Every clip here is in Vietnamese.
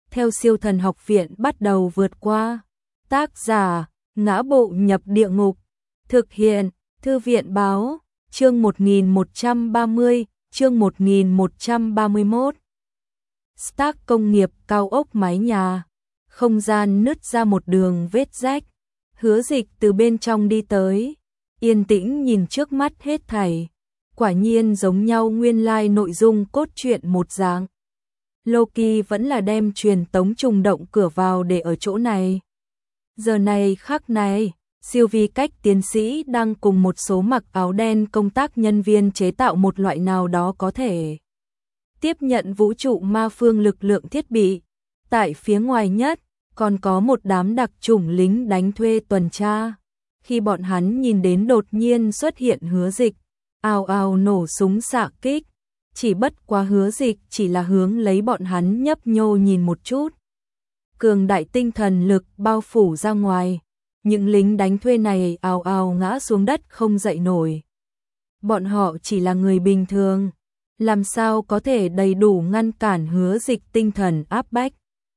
theo siêu thần học viện bắt đầu vượt qua. Tác giả, Ngã Bộ Nhập Địa Ngục. Thực hiện, Thư viện Báo, chương 1130, chương 1131. Stark công nghiệp cao ốc mái nhà. Không gian nứt ra một đường vết rách. Hứa Dịch từ bên trong đi tới, yên tĩnh nhìn trước mắt hết thảy. Quả nhiên giống nhau nguyên lai nội dung cốt truyện một dạng. Loki vẫn là đem truyền tống trùng động cửa vào để ở chỗ này. Giờ này khắc này, siêu vi cách tiến sĩ đang cùng một số mặc áo đen công tác nhân viên chế tạo một loại nào đó có thể tiếp nhận vũ trụ ma phương lực lượng thiết bị. Tại phía ngoài nhất, còn có một đám đặc chủng lính đánh thuê tuần tra. Khi bọn hắn nhìn đến đột nhiên xuất hiện Hứa Dịch, ào ào nổ súng xạ kích. Chỉ bất quá Hứa Dịch chỉ là hướng lấy bọn hắn nhấp nhô nhìn một chút. Cường đại tinh thần lực bao phủ ra ngoài. Những lính đánh thuê này ào ào ngã xuống đất không dậy nổi. Bọn họ chỉ là người bình thường, làm sao có thể đầy đủ ngăn cản Hứa Dịch tinh thần áp bách.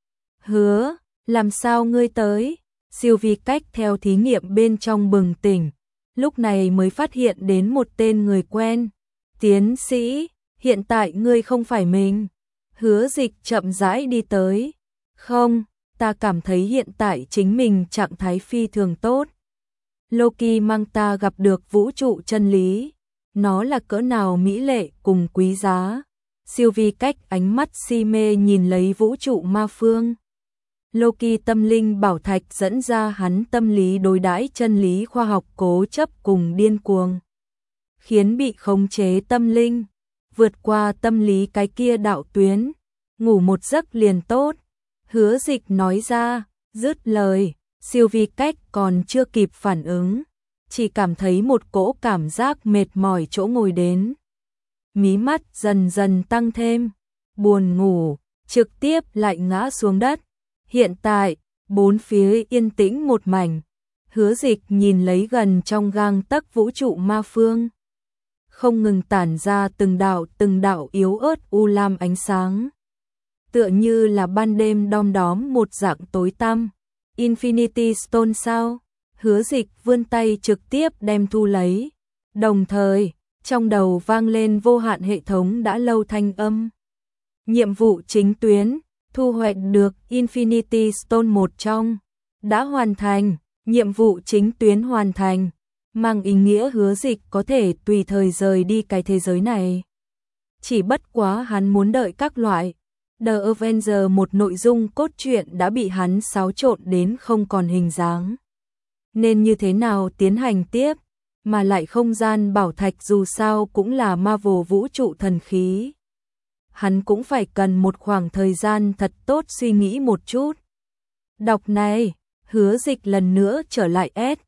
Hứa, làm sao ngươi tới? Siêu vi cách theo thí nghiệm bên trong bừng tỉnh, lúc này mới phát hiện đến một tên người quen. Tiến sĩ, hiện tại ngươi không phải mình. Hứa Dịch chậm rãi đi tới. Không, ta cảm thấy hiện tại chính mình trạng thái phi thường tốt. Loki mang ta gặp được vũ trụ chân lý. Nó là cỡ nào mỹ lệ cùng quý giá. Siêu vi cách ánh mắt si mê nhìn lấy vũ trụ ma phương. Loki tâm linh bảo thạch dẫn ra hắn tâm lý đối đãi chân lý khoa học cố chấp cùng điên cuồng. Khiến bị khống chế tâm linh, vượt qua tâm lý cái kia đạo tuyến, ngủ một giấc liền tốt. Hứa Dịch nói ra, dứt lời, siêu vi cách còn chưa kịp phản ứng, chỉ cảm thấy một cỗ cảm giác mệt mỏi chỗ ngồi đến. Mí mắt dần dần tăng thêm, buồn ngủ, trực tiếp lại ngã xuống đất. Hiện tại, bốn phía yên tĩnh một mảnh. Hứa Dịch nhìn lấy gần trong gang tấc vũ trụ ma phương, không ngừng tản ra từng đạo yếu ớt u lam ánh sáng. Tựa như là ban đêm đom đóm một dạng tối tăm. Infinity Stone sao? Hứa Dịch vươn tay trực tiếp đem thu lấy. Đồng thời, trong đầu vang lên vô hạn hệ thống đã lâu thanh âm. Nhiệm vụ chính tuyến, thu hoạch được Infinity Stone một trong. Đã hoàn thành, nhiệm vụ chính tuyến hoàn thành. Mang ý nghĩa Hứa Dịch có thể tùy thời rời đi cái thế giới này. Chỉ bất quá hắn muốn đợi các loại The Avenger một nội dung cốt truyện đã bị hắn xáo trộn đến không còn hình dáng. Nên như thế nào tiến hành tiếp, mà lại không gian bảo thạch dù sao cũng là Marvel vũ trụ thần khí. Hắn cũng phải cần một khoảng thời gian thật tốt suy nghĩ một chút. Đọc này, Hứa Dịch lần nữa trở lại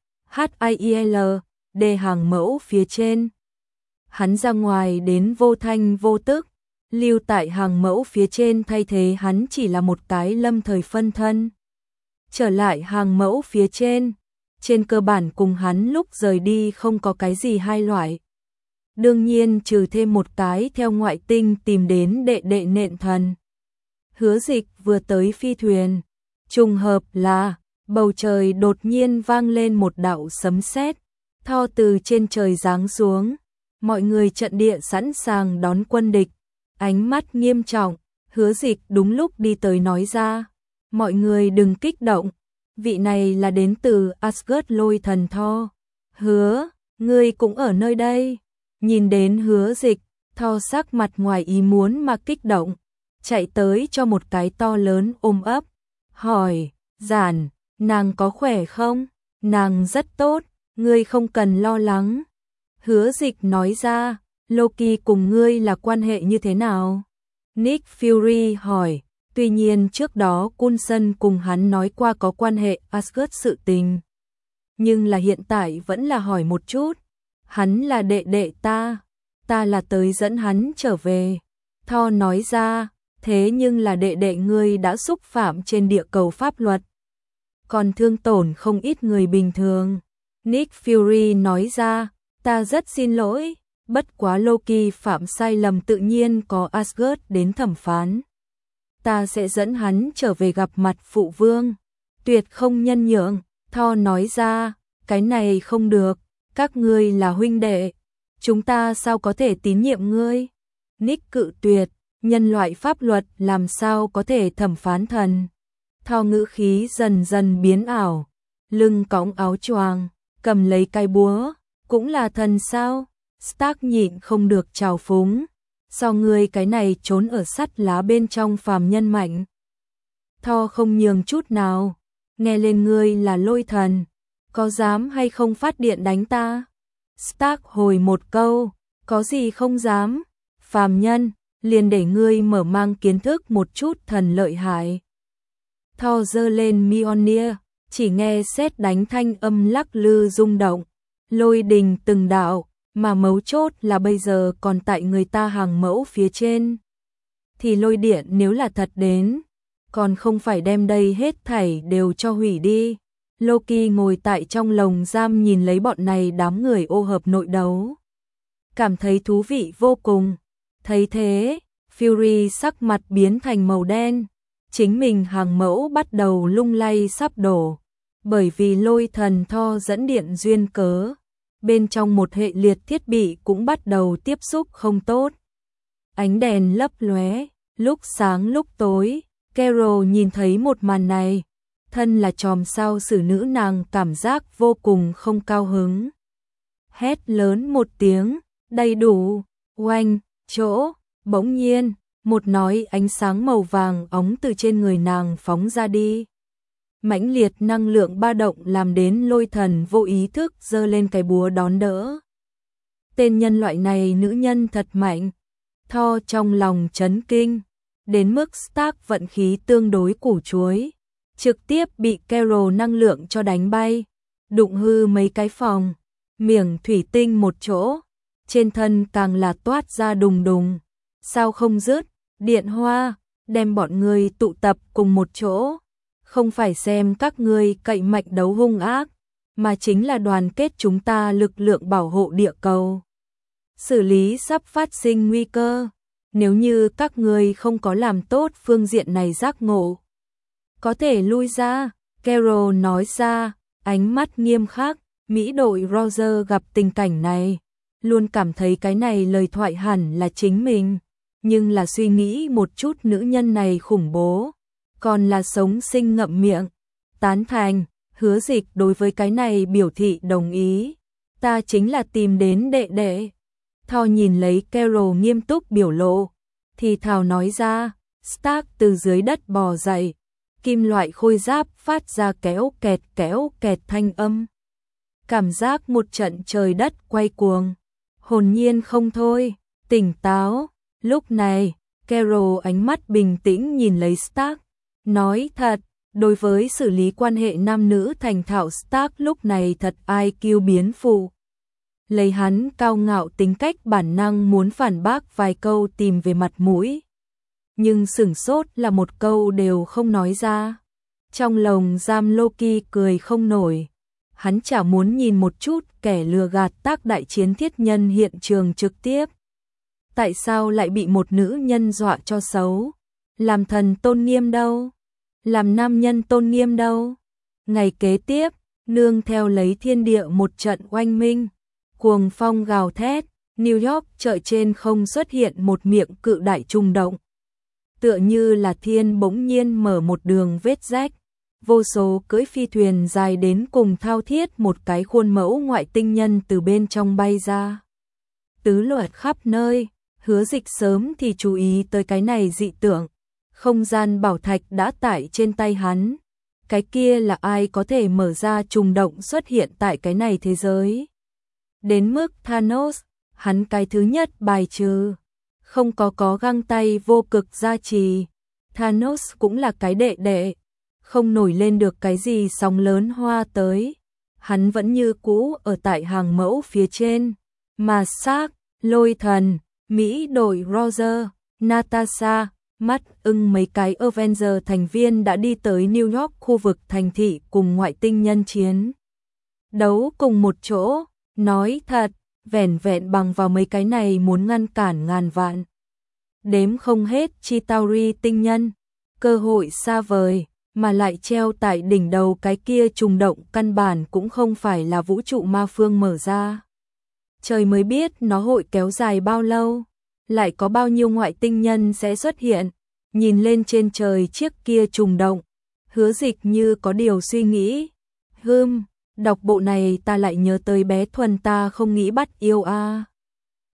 SHIEL, đề hàng mẫu phía trên. Hắn ra ngoài đến vô thanh vô tức, lưu tại hàng mẫu phía trên thay thế hắn chỉ là một cái lâm thời phân thân. Trở lại hàng mẫu phía trên cơ bản cùng hắn lúc rời đi không có cái gì hai loại. Đương nhiên trừ thêm một cái theo ngoại tinh tìm đến đệ đệ nện thần. Hứa Dịch vừa tới phi thuyền, trùng hợp là bầu trời đột nhiên vang lên một đạo sấm sét, tho từ trên trời giáng xuống. Mọi người trận địa sẵn sàng đón quân địch. Ánh mắt nghiêm trọng, Hứa Dịch đúng lúc đi tới nói ra, mọi người đừng kích động, vị này là đến từ Asgard lôi thần Thor. Hứa, ngươi cũng ở nơi đây. Nhìn đến Hứa Dịch, Thor sắc mặt ngoài ý muốn mà kích động, chạy tới cho một cái to lớn ôm ấp, hỏi, Giản, nàng có khỏe không? Nàng rất tốt, ngươi không cần lo lắng. Hứa Dịch nói ra, Loki cùng ngươi là quan hệ như thế nào? Nick Fury hỏi, tuy nhiên trước đó Coulson cùng hắn nói qua có quan hệ Asgard sự tình. Nhưng là hiện tại vẫn là hỏi một chút, hắn là đệ đệ ta là tới dẫn hắn trở về. Thor nói ra, thế nhưng là đệ đệ ngươi đã xúc phạm trên địa cầu pháp luật, còn thương tổn không ít người bình thường. Nick Fury nói ra, ta rất xin lỗi. Bất quá Loki phạm sai lầm tự nhiên có Asgard đến thẩm phán. ta sẽ dẫn hắn trở về gặp mặt phụ vương. Tuyệt không nhân nhượng, Thor nói ra, cái này không được, các ngươi là huynh đệ, chúng ta sao có thể tín nhiệm ngươi? Nick cự tuyệt, nhân loại pháp luật làm sao có thể thẩm phán thần? Thor ngữ khí dần dần biến ảo, lưng cõng áo choàng, cầm lấy cái búa, cũng là thần sao? Stark nhịn không được trào phúng, sao ngươi cái này trốn ở sắt lá bên trong phàm nhân mạnh? Thor không nhường chút nào, nghe lên ngươi là lôi thần, có dám hay không phát điện đánh ta? Stark hồi một câu, có gì không dám, phàm nhân, liền để ngươi mở mang kiến thức một chút thần lợi hại. Thor giơ lên Mjolnir, chỉ nghe sét đánh thanh âm lắc lư rung động, lôi đình từng đạo, mà mấu chốt là bây giờ còn tại người ta hàng mẫu phía trên. Thì lôi điện nếu là thật đến, còn không phải đem đây hết thảy đều cho hủy đi. Loki ngồi tại trong lồng giam nhìn lấy bọn này đám người ô hợp nội đấu, cảm thấy thú vị vô cùng. Thấy thế, Fury sắc mặt biến thành màu đen, chính mình hàng mẫu bắt đầu lung lay sắp đổ, bởi vì lôi thần Thor dẫn điện duyên cớ, bên trong một hệ liệt thiết bị cũng bắt đầu tiếp xúc không tốt. Ánh đèn lấp lóe, lúc sáng lúc tối, Carol nhìn thấy một màn này, thân là chòm sao xử nữ nàng cảm giác vô cùng không cao hứng. Hét lớn một tiếng, đầy đủ, oanh, chỗ, bỗng nhiên, một nói ánh sáng màu vàng óng từ trên người nàng phóng ra đi. Mãnh liệt năng lượng ba động làm đến lôi thần vô ý thức giơ lên cái búa đón đỡ. Tên nhân loại này nữ nhân thật mạnh. Thor trong lòng chấn kinh, đến mức Stark vận khí tương đối củ chuối, trực tiếp bị Carol năng lượng cho đánh bay, đụng hư mấy cái phòng, miệng thủy tinh một chỗ, trên thân càng là toát ra đùng đùng, sao không dứt, điện hoa, đem bọn người tụ tập cùng một chỗ, không phải xem các ngươi cậy mạnh đấu hung ác, mà chính là đoàn kết chúng ta lực lượng bảo hộ địa cầu. Xử lý sắp phát sinh nguy cơ, nếu như các ngươi không có làm tốt phương diện này giác ngộ, có thể lui ra, Carol nói ra, ánh mắt nghiêm khắc. Mỹ đội Roger gặp tình cảnh này, luôn cảm thấy cái này lời thoại hẳn là chính mình, nhưng là suy nghĩ một chút nữ nhân này khủng bố, còn là sống sinh ngậm miệng, tán thành, Hứa Dịch đối với cái này biểu thị đồng ý, ta chính là tìm đến đệ đệ. Thor nhìn lấy Carol nghiêm túc biểu lộ, thì thào nói ra, Stark từ dưới đất bò dậy, kim loại khôi giáp phát ra kéo kẹt thanh âm. Cảm giác một trận trời đất quay cuồng, hồn nhiên không thôi, tỉnh táo. Lúc này, Carol ánh mắt bình tĩnh nhìn lấy Stark, nói thật, đối với xử lý quan hệ nam nữ thành thạo Stark lúc này thật IQ biến phụ. Lấy hắn cao ngạo tính cách bản năng muốn phản bác vài câu tìm về mặt mũi, nhưng sửng sốt là một câu đều không nói ra. Trong lồng giam Loki cười không nổi, hắn chả muốn nhìn một chút kẻ lừa gạt tác đại chiến thiết nhân hiện trường trực tiếp. Tại sao lại bị một nữ nhân dọa cho xấu? Làm thần tôn nghiêm đâu? Làm nam nhân tôn nghiêm đâu? Ngày kế tiếp, nương theo lấy thiên địa một trận oanh minh, cuồng phong gào thét, New York chợ trên không xuất hiện một miệng cự đại trùng động. Tựa như là thiên bỗng nhiên mở một đường vết rách, vô số cưỡi phi thuyền dài đến cùng thao thiết một cái khuôn mẫu ngoại tinh nhân từ bên trong bay ra. Tứ luật khắp nơi, Hứa Dịch sớm thì chú ý tới cái này dị tượng, không gian bảo thạch đã tải trên tay hắn. Cái kia là ai có thể mở ra trùng động xuất hiện tại cái này thế giới? Đến mức Thanos, hắn cái thứ nhất bài trừ, không có găng tay vô cực gia trì. Thanos cũng là cái đệ đệ, không nổi lên được cái gì sóng lớn hoa tới. Hắn vẫn như cũ ở tại hàng mẫu phía trên, mà Stark, Lôi Thần, Mỹ đội Roger, Natasha, mắt ưng mấy cái Avenger thành viên đã đi tới New York khu vực thành thị cùng ngoại tinh nhân chiến đấu cùng một chỗ. Nói thật, vẻn vẹn bằng vào mấy cái này muốn ngăn cản ngàn vạn đếm không hết Chitauri tinh nhân, cơ hội xa vời, mà lại treo tại đỉnh đầu cái kia trùng động căn bản cũng không phải là vũ trụ ma phương mở ra. Trời mới biết nó hội kéo dài bao lâu, lại có bao nhiêu ngoại tinh nhân sẽ xuất hiện. Nhìn lên trên trời chiếc kia trùng động, Hứa Dịch như có điều suy nghĩ. Đọc bộ này ta lại nhớ tới bé Thuần ta không nghĩ bắt yêu a.